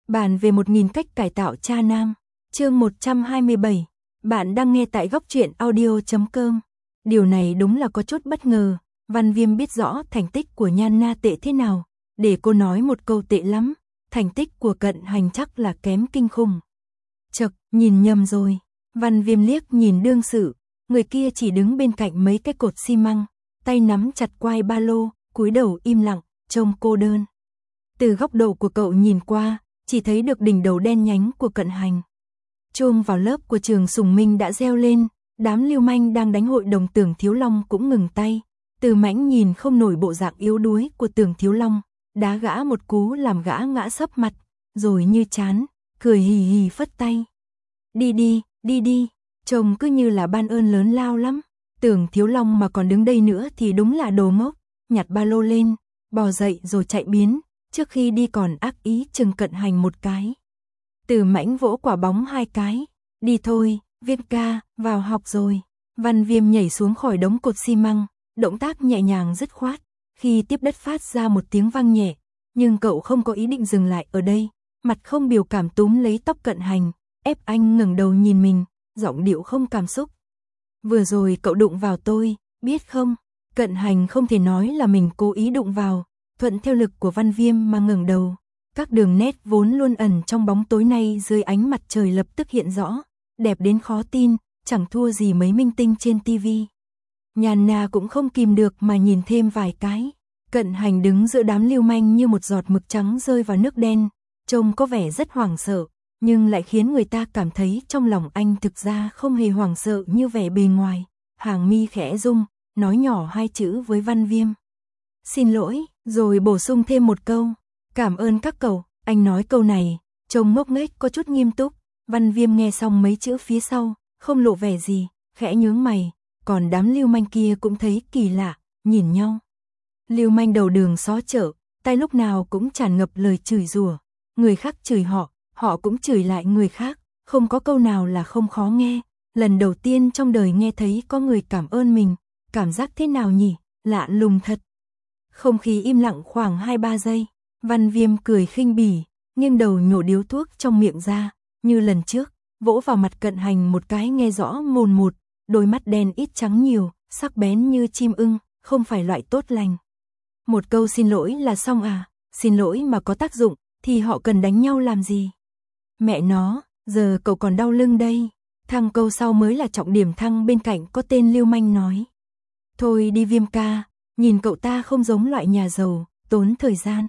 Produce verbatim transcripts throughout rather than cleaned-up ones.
Bàn về một nghìn cách cải tạo cha nam, chương một trăm hai mươi bảy. Bạn đang nghe tại góc truyện audio chấm com. Điều này đúng là có chút bất ngờ, Văn Viêm biết rõ thành tích của Nhan Na tệ thế nào, để cô nói một câu tệ lắm, thành tích của Cận Hành chắc là kém kinh khủng. Chậc, nhìn nhầm rồi. Văn Viêm liếc nhìn đương sự, người kia chỉ đứng bên cạnh mấy cái cột xi măng, tay nắm chặt quai ba lô, cúi đầu im lặng, trông cô đơn. Từ góc độ của cậu nhìn qua, chỉ thấy được đỉnh đầu đen nhánh của Cận Hành. Chuông vào lớp của trường Sùng Minh đã reo lên, đám lưu manh đang đánh hội đồng Tưởng Thiếu Long cũng ngừng tay. Từ Mãnh nhìn không nổi bộ dạng yếu đuối của Tưởng Thiếu Long, đá gã một cú làm gã ngã sấp mặt, rồi như chán, cười hì hì phất tay. Đi đi, đi đi, trông cứ như là ban ơn lớn lao lắm. Tưởng Thiếu Long mà còn đứng đây nữa thì đúng là đồ ngốc, nhặt ba lô lên, bò dậy rồi chạy biến, trước khi đi còn ác ý chừng Cận Hành một cái. Từ Mãnh vỗ quả bóng hai cái, đi thôi, Viêm ca, vào học rồi. Văn Viêm nhảy xuống khỏi đống cột xi măng, động tác nhẹ nhàng dứt khoát, khi tiếp đất phát ra một tiếng vang nhẹ, nhưng cậu không có ý định dừng lại ở đây, mặt không biểu cảm túm lấy tóc Cận Hành, ép anh ngẩng đầu nhìn mình, giọng điệu không cảm xúc. Vừa rồi cậu đụng vào tôi, biết không? Cận Hành không thể nói là mình cố ý đụng vào, thuận theo lực của Văn Viêm mà ngẩng đầu. Các đường nét vốn luôn ẩn trong bóng tối nay dưới ánh mặt trời lập tức hiện rõ, đẹp đến khó tin, chẳng thua gì mấy minh tinh trên tivi. Nhan Na cũng không kìm được mà nhìn thêm vài cái. Cận Hành đứng giữa đám lưu manh như một giọt mực trắng rơi vào nước đen, trông có vẻ rất hoảng sợ, nhưng lại khiến người ta cảm thấy trong lòng anh thực ra không hề hoảng sợ như vẻ bề ngoài. Hàng mi khẽ rung, nói nhỏ hai chữ với Văn Viêm. Xin lỗi, rồi bổ sung thêm một câu. Cảm ơn các cậu. Anh nói câu này, trông ngốc nghếch có chút nghiêm túc. Văn Viêm nghe xong mấy chữ phía sau, không lộ vẻ gì, khẽ nhướng mày. Còn đám lưu manh kia cũng thấy kỳ lạ, nhìn nhau. Lưu manh đầu đường xó chợ, tay lúc nào cũng tràn ngập lời chửi rủa. Người khác chửi họ, họ cũng chửi lại người khác, không có câu nào là không khó nghe. Lần đầu tiên trong đời nghe thấy có người cảm ơn mình, cảm giác thế nào nhỉ, lạ lùng thật. Không khí im lặng khoảng hai ba giây, Văn Viêm cười khinh bỉ, nghiêng đầu nhổ điếu thuốc trong miệng ra, như lần trước, vỗ vào mặt Cận Hành một cái nghe rõ mồn một, đôi mắt đen ít trắng nhiều, sắc bén như chim ưng, không phải loại tốt lành. Một câu xin lỗi là xong à, xin lỗi mà có tác dụng, thì họ cần đánh nhau làm gì? Mẹ nó, giờ cậu còn đau lưng đây. Thằng câu sau mới là trọng điểm. Thăng bên cạnh có tên lưu manh nói. Thôi đi Viêm ca, nhìn cậu ta không giống loại nhà giàu, tốn thời gian.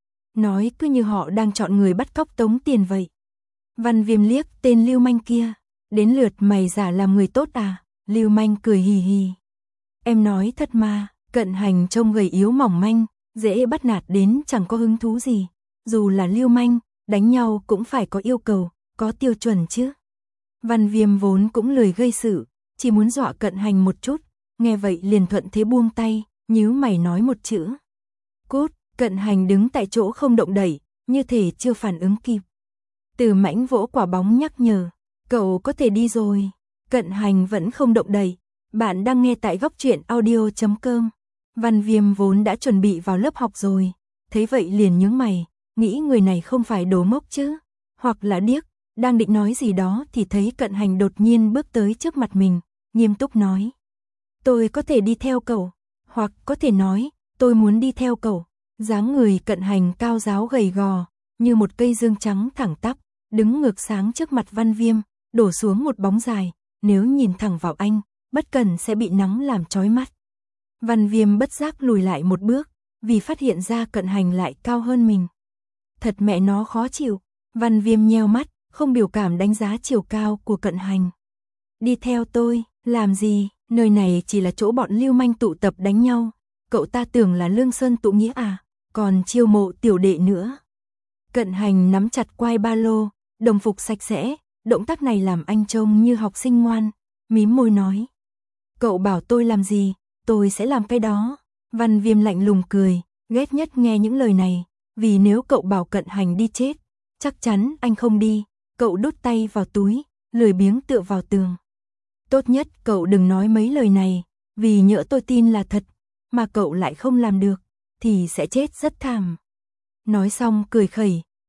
Nói cứ như họ đang chọn người bắt cóc tống tiền vậy. Văn Viêm liếc tên lưu manh kia. Đến lượt mày giả làm người tốt à? Lưu manh cười hì hì. Em nói thật mà, Cận Hành trông gầy yếu mỏng manh, dễ bắt nạt đến chẳng có hứng thú gì. Dù là lưu manh, đánh nhau cũng phải có yêu cầu, có tiêu chuẩn chứ. Văn Viêm vốn cũng lười gây sự, chỉ muốn dọa Cận Hành một chút, nghe vậy liền thuận thế buông tay, nhíu mày nói một chữ. Cút. Cận Hành đứng tại chỗ không động đậy, như thể chưa phản ứng kịp. Từ Mãnh vỗ quả bóng nhắc nhở, cậu có thể đi rồi. Cận Hành vẫn không động đậy. Bạn đang nghe tại góc truyện audio chấm com. Văn Viêm vốn đã chuẩn bị vào lớp học rồi, thấy vậy liền nhướng mày, nghĩ người này không phải đồ ngốc chứ, hoặc là điếc. Đang định nói gì đó thì thấy Cận Hành đột nhiên bước tới trước mặt mình, nghiêm túc nói. Tôi có thể đi theo cậu, hoặc có thể nói, tôi muốn đi theo cậu. Dáng người Cận Hành cao ráo gầy gò, như một cây dương trắng thẳng tắp, đứng ngược sáng trước mặt Văn Viêm, đổ xuống một bóng dài, nếu nhìn thẳng vào anh, bất cẩn sẽ bị nắng làm chói mắt. Văn Viêm bất giác lùi lại một bước, vì phát hiện ra Cận Hành lại cao hơn mình. Thật mẹ nó khó chịu. Văn Viêm nheo mắt, không biểu cảm đánh giá chiều cao của Cận Hành. Đi theo tôi, làm gì? Nơi này chỉ là chỗ bọn lưu manh tụ tập đánh nhau. Cậu ta tưởng là Lương Sơn tụ nghĩa à? Còn chiêu mộ tiểu đệ nữa. Cận Hành nắm chặt quai ba lô, đồng phục sạch sẽ, động tác này làm anh trông như học sinh ngoan, mím môi nói. Cậu bảo tôi làm gì, tôi sẽ làm cái đó. Văn Viêm lạnh lùng cười, ghét nhất nghe những lời này, vì nếu cậu bảo Cận Hành đi chết, chắc chắn anh không đi. Cậu đút tay vào túi, lười biếng tựa vào tường. Tốt nhất cậu đừng nói mấy lời này, vì nhỡ tôi tin là thật, mà cậu lại không làm được, thì sẽ chết rất thảm. Nói xong cười khẩy,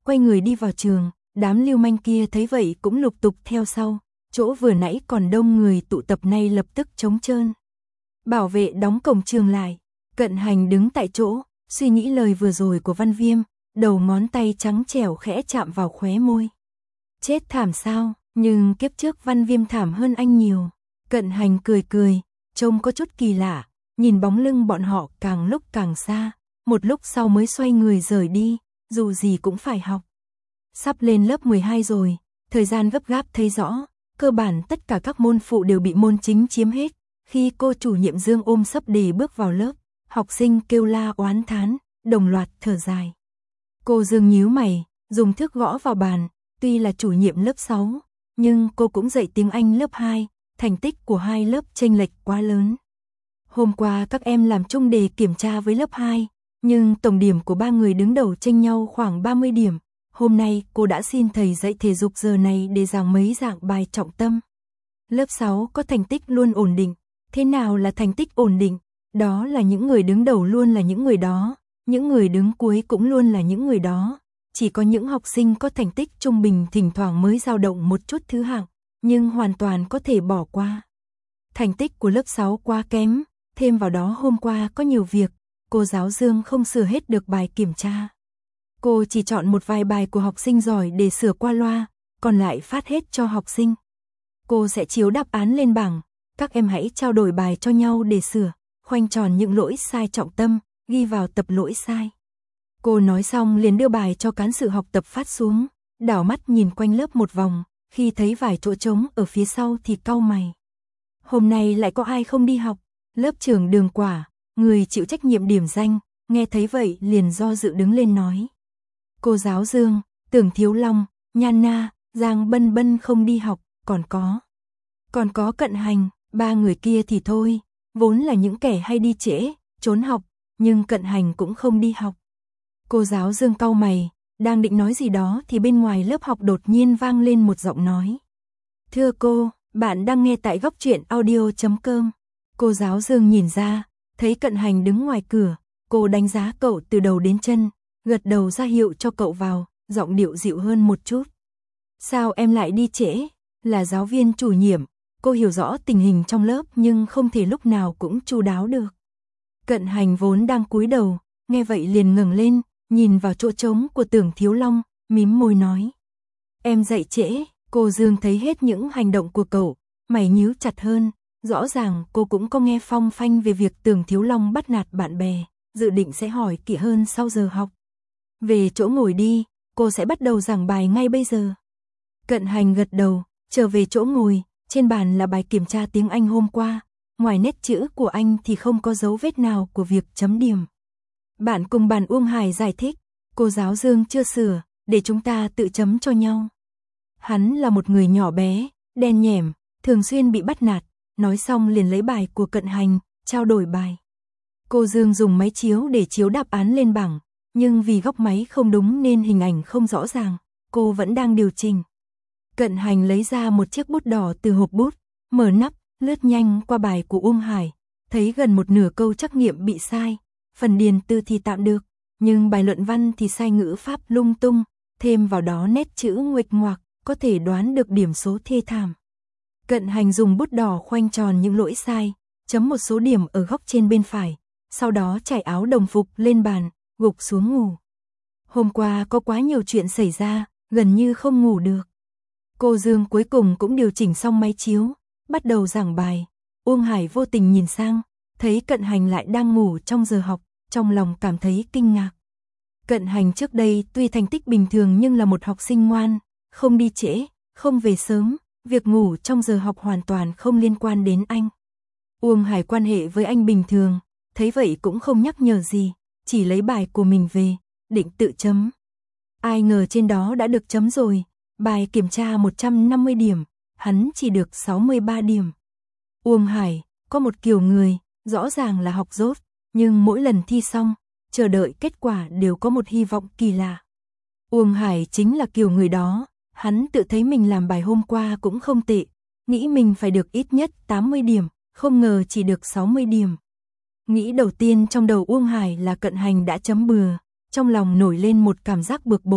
quay người đi vào trường, đám lưu manh kia thấy vậy cũng lục tục theo sau, chỗ vừa nãy còn đông người tụ tập nay lập tức trống trơn. Bảo vệ đóng cổng trường lại, Cận Hành đứng tại chỗ, suy nghĩ lời vừa rồi của Văn Viêm, đầu ngón tay trắng trẻo khẽ chạm vào khóe môi. Chết thảm sao, nhưng kiếp trước Văn Viêm thảm hơn anh nhiều. Cận Hành cười cười, trông có chút kỳ lạ, nhìn bóng lưng bọn họ càng lúc càng xa, một lúc sau mới xoay người rời đi, dù gì cũng phải học. Sắp lên lớp mười hai rồi, thời gian gấp gáp thấy rõ, cơ bản tất cả các môn phụ đều bị môn chính chiếm hết. Khi cô chủ nhiệm Dương ôm sấp đề bước vào lớp, học sinh kêu la oán thán, đồng loạt thở dài. Cô Dương nhíu mày, dùng thước gõ vào bàn, tuy là chủ nhiệm lớp sáu, nhưng cô cũng dạy tiếng Anh lớp hai, thành tích của hai lớp chênh lệch quá lớn. Hôm qua các em làm chung đề kiểm tra với lớp hai, nhưng tổng điểm của ba người đứng đầu chênh nhau khoảng ba mươi điểm. Hôm nay cô đã xin thầy dạy thể dục giờ này để giảng mấy dạng bài trọng tâm. Lớp sáu có thành tích luôn ổn định. Thế nào là thành tích ổn định? Đó là những người đứng đầu luôn là những người đó, những người đứng cuối cũng luôn là những người đó. Chỉ có những học sinh có thành tích trung bình thỉnh thoảng mới dao động một chút thứ hạng, nhưng hoàn toàn có thể bỏ qua. Thành tích của lớp sáu quá kém, thêm vào đó hôm qua có nhiều việc, cô giáo Dương không sửa hết được bài kiểm tra. Cô chỉ chọn một vài bài của học sinh giỏi để sửa qua loa, còn lại phát hết cho học sinh. Cô sẽ chiếu đáp án lên bảng, các em hãy trao đổi bài cho nhau để sửa, khoanh tròn những lỗi sai trọng tâm, ghi vào tập lỗi sai. Cô nói xong liền đưa bài cho cán sự học tập phát xuống, đảo mắt nhìn quanh lớp một vòng, khi thấy vài chỗ trống ở phía sau thì cau mày. Hôm nay lại có ai không đi học? Lớp trưởng Đường Quả, người chịu trách nhiệm điểm danh, nghe thấy vậy liền do dự đứng lên nói. Cô giáo Dương, Tưởng Thiếu Long, Nhan Na, Giang Bân Bân không đi học, còn có. Còn có Cận Hành, ba người kia thì thôi, vốn là những kẻ hay đi trễ, trốn học, nhưng Cận Hành cũng không đi học. Cô giáo Dương cau mày, đang định nói gì đó thì bên ngoài lớp học đột nhiên vang lên một giọng nói. Thưa cô, bạn đang nghe tại góc truyện audio chấm com. Cô giáo Dương nhìn ra, thấy Cận Hành đứng ngoài cửa, cô đánh giá cậu từ đầu đến chân, gật đầu ra hiệu cho cậu vào, giọng điệu dịu hơn một chút. Sao em lại đi trễ? Là giáo viên chủ nhiệm, cô hiểu rõ tình hình trong lớp nhưng không thể lúc nào cũng chu đáo được. Cận Hành vốn đang cúi đầu, nghe vậy liền ngẩng lên, nhìn vào chỗ trống của Tưởng Thiếu Long, mím môi nói. Em dậy trễ, cô Dương thấy hết những hành động của cậu, mày nhíu chặt hơn, rõ ràng cô cũng có nghe phong phanh về việc Tưởng Thiếu Long bắt nạt bạn bè, dự định sẽ hỏi kỹ hơn sau giờ học. Về chỗ ngồi đi, cô sẽ bắt đầu giảng bài ngay bây giờ. Cận Hành gật đầu, trở về chỗ ngồi, trên bàn là bài kiểm tra tiếng Anh hôm qua, ngoài nét chữ của anh thì không có dấu vết nào của việc chấm điểm. Bạn cùng bàn Uông Hải giải thích, cô giáo Dương chưa sửa, để chúng ta tự chấm cho nhau. Hắn là một người nhỏ bé, đen nhẻm, thường xuyên bị bắt nạt, nói xong liền lấy bài của Cận Hành, trao đổi bài. Cô Dương dùng máy chiếu để chiếu đáp án lên bảng, nhưng vì góc máy không đúng nên hình ảnh không rõ ràng, cô vẫn đang điều chỉnh. Cận Hành lấy ra một chiếc bút đỏ từ hộp bút, mở nắp, lướt nhanh qua bài của Uông Hải, thấy gần một nửa câu trắc nghiệm bị sai, phần điền từ thì tạm được, nhưng bài luận văn thì sai ngữ pháp lung tung, thêm vào đó nét chữ nguệch ngoạc, có thể đoán được điểm số thê thảm. Cận Hành dùng bút đỏ khoanh tròn những lỗi sai, chấm một số điểm ở góc trên bên phải, sau đó trải áo đồng phục lên bàn, gục xuống ngủ. Hôm qua có quá nhiều chuyện xảy ra, gần như không ngủ được. Cô Dương cuối cùng cũng điều chỉnh xong máy chiếu, bắt đầu giảng bài. Uông Hải vô tình nhìn sang, thấy Cận Hành lại đang ngủ trong giờ học, trong lòng cảm thấy kinh ngạc. Cận Hành trước đây tuy thành tích bình thường nhưng là một học sinh ngoan, không đi trễ, không về sớm, việc ngủ trong giờ học hoàn toàn không liên quan đến anh. Uông Hải quan hệ với anh bình thường, thấy vậy cũng không nhắc nhở gì, chỉ lấy bài của mình về, định tự chấm. Ai ngờ trên đó đã được chấm rồi, bài kiểm tra một trăm năm mươi điểm, hắn chỉ được sáu mươi ba điểm. Uông Hải, có một kiểu người, rõ ràng là học dốt, nhưng mỗi lần thi xong, chờ đợi kết quả đều có một hy vọng kỳ lạ. Uông Hải chính là kiểu người đó, hắn tự thấy mình làm bài hôm qua cũng không tệ, nghĩ mình phải được ít nhất tám mươi điểm, không ngờ chỉ được sáu mươi điểm. Nghĩ đầu tiên trong đầu Uông Hải là Cận Hành đã chấm bừa, trong lòng nổi lên một cảm giác bực bội,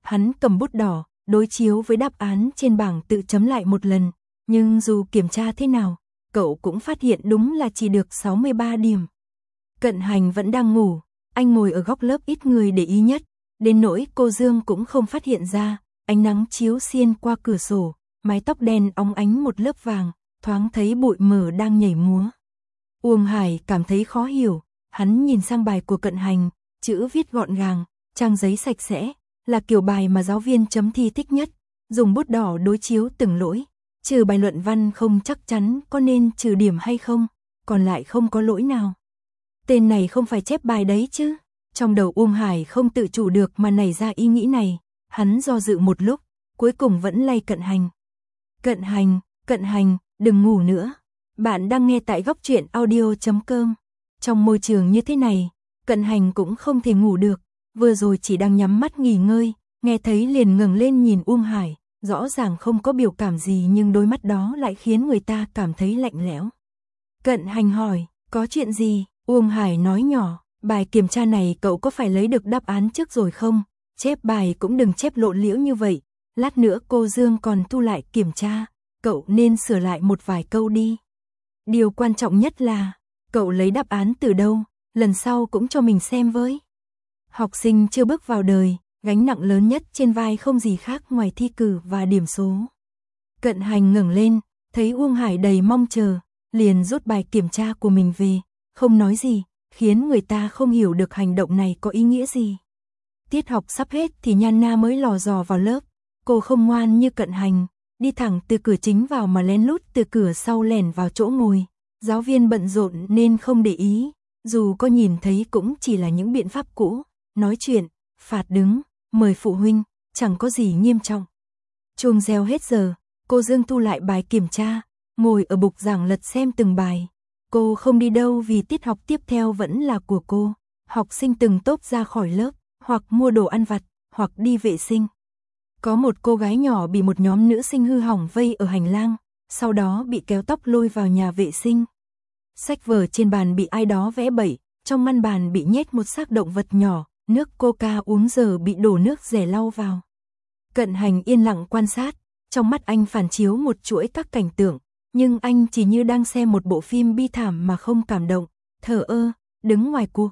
Hắn cầm bút đỏ, đối chiếu với đáp án trên bảng tự chấm lại một lần, nhưng dù kiểm tra thế nào, cậu cũng phát hiện đúng là chỉ được sáu mươi ba điểm. Cận Hành vẫn đang ngủ, anh ngồi ở góc lớp ít người để ý nhất, đến nỗi cô Dương cũng không phát hiện ra, ánh nắng chiếu xiên qua cửa sổ, mái tóc đen óng ánh một lớp vàng, thoáng thấy bụi mờ đang nhảy múa. Uông Hải cảm thấy khó hiểu, hắn nhìn sang bài của Cận Hành, chữ viết gọn gàng, trang giấy sạch sẽ, là kiểu bài mà giáo viên chấm thi thích nhất, dùng bút đỏ đối chiếu từng lỗi, trừ bài luận văn không chắc chắn có nên trừ điểm hay không, còn lại không có lỗi nào. Tên này không phải chép bài đấy chứ? Trong đầu Uông Hải không tự chủ được mà nảy ra ý nghĩ này, hắn do dự một lúc, cuối cùng vẫn lay Cận Hành. Cận Hành, Cận Hành, đừng ngủ nữa. Bạn đang nghe tại góc truyện audio chấm com. Trong môi trường như thế này, Cận Hành cũng không thể ngủ được, vừa rồi chỉ đang nhắm mắt nghỉ ngơi, nghe thấy liền ngẩng lên nhìn Uông Hải, rõ ràng không có biểu cảm gì nhưng đôi mắt đó lại khiến người ta cảm thấy lạnh lẽo. Cận Hành hỏi, có chuyện gì? Uông Hải nói nhỏ, bài kiểm tra này cậu có phải lấy được đáp án trước rồi không? Chép bài cũng đừng chép lộn liễu như vậy, lát nữa cô Dương còn thu lại kiểm tra, cậu nên sửa lại một vài câu đi. Điều quan trọng nhất là, cậu lấy đáp án từ đâu, lần sau cũng cho mình xem với. Học sinh chưa bước vào đời, gánh nặng lớn nhất trên vai không gì khác ngoài thi cử và điểm số. Cận Hành ngẩng lên, thấy Uông Hải đầy mong chờ, liền rút bài kiểm tra của mình về, không nói gì, khiến người ta không hiểu được hành động này có ý nghĩa gì. Tiết học sắp hết thì Nhan Na mới lò dò vào lớp, cô không ngoan như Cận Hành, đi thẳng từ cửa chính vào mà lén lút từ cửa sau lẻn vào chỗ ngồi. Giáo viên bận rộn nên không để ý, dù có nhìn thấy cũng chỉ là những biện pháp cũ, nói chuyện, phạt đứng, mời phụ huynh, chẳng có gì nghiêm trọng. Chuông reo hết giờ, cô Dương thu lại bài kiểm tra, ngồi ở bục giảng lật xem từng bài. Cô không đi đâu vì tiết học tiếp theo vẫn là của cô. Học sinh từng tốp ra khỏi lớp, hoặc mua đồ ăn vặt, hoặc đi vệ sinh. Có một cô gái nhỏ bị một nhóm nữ sinh hư hỏng vây ở hành lang, sau đó bị kéo tóc lôi vào nhà vệ sinh. Sách vở trên bàn bị ai đó vẽ bậy, trong ngăn bàn bị nhét một xác động vật nhỏ, nước coca uống giờ bị đổ nước rẻ lau vào. Cận Hành yên lặng quan sát, trong mắt anh phản chiếu một chuỗi các cảnh tượng, nhưng anh chỉ như đang xem một bộ phim bi thảm mà không cảm động, thờ ơ, đứng ngoài cuộc.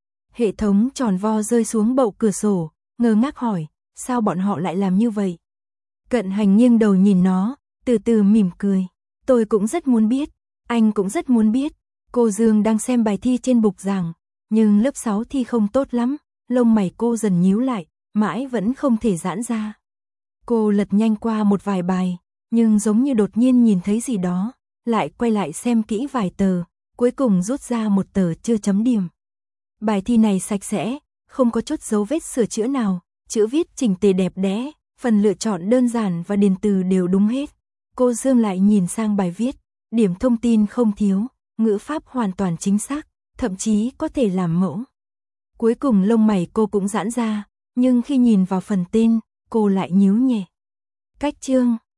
Hệ thống tròn vo rơi xuống bậu cửa sổ, ngơ ngác hỏi, sao bọn họ lại làm như vậy? Cận Hành nghiêng đầu nhìn nó, từ từ mỉm cười, tôi cũng rất muốn biết, anh cũng rất muốn biết. Cô Dương đang xem bài thi trên bục giảng, nhưng lớp sáu thi không tốt lắm, lông mày cô dần nhíu lại, mãi vẫn không thể giãn ra. Cô lật nhanh qua một vài bài, nhưng giống như đột nhiên nhìn thấy gì đó, lại quay lại xem kỹ vài tờ, cuối cùng rút ra một tờ chưa chấm điểm. Bài thi này sạch sẽ, không có chút dấu vết sửa chữa nào, chữ viết chỉnh tề đẹp đẽ, phần lựa chọn đơn giản và điền từ đều đúng hết. Cô Dương lại nhìn sang bài viết, điểm thông tin không thiếu, ngữ pháp hoàn toàn chính xác, thậm chí có thể làm mẫu. Cuối cùng lông mày cô cũng giãn ra, nhưng khi nhìn vào phần tên, cô lại nhíu nhẹ. Cách chương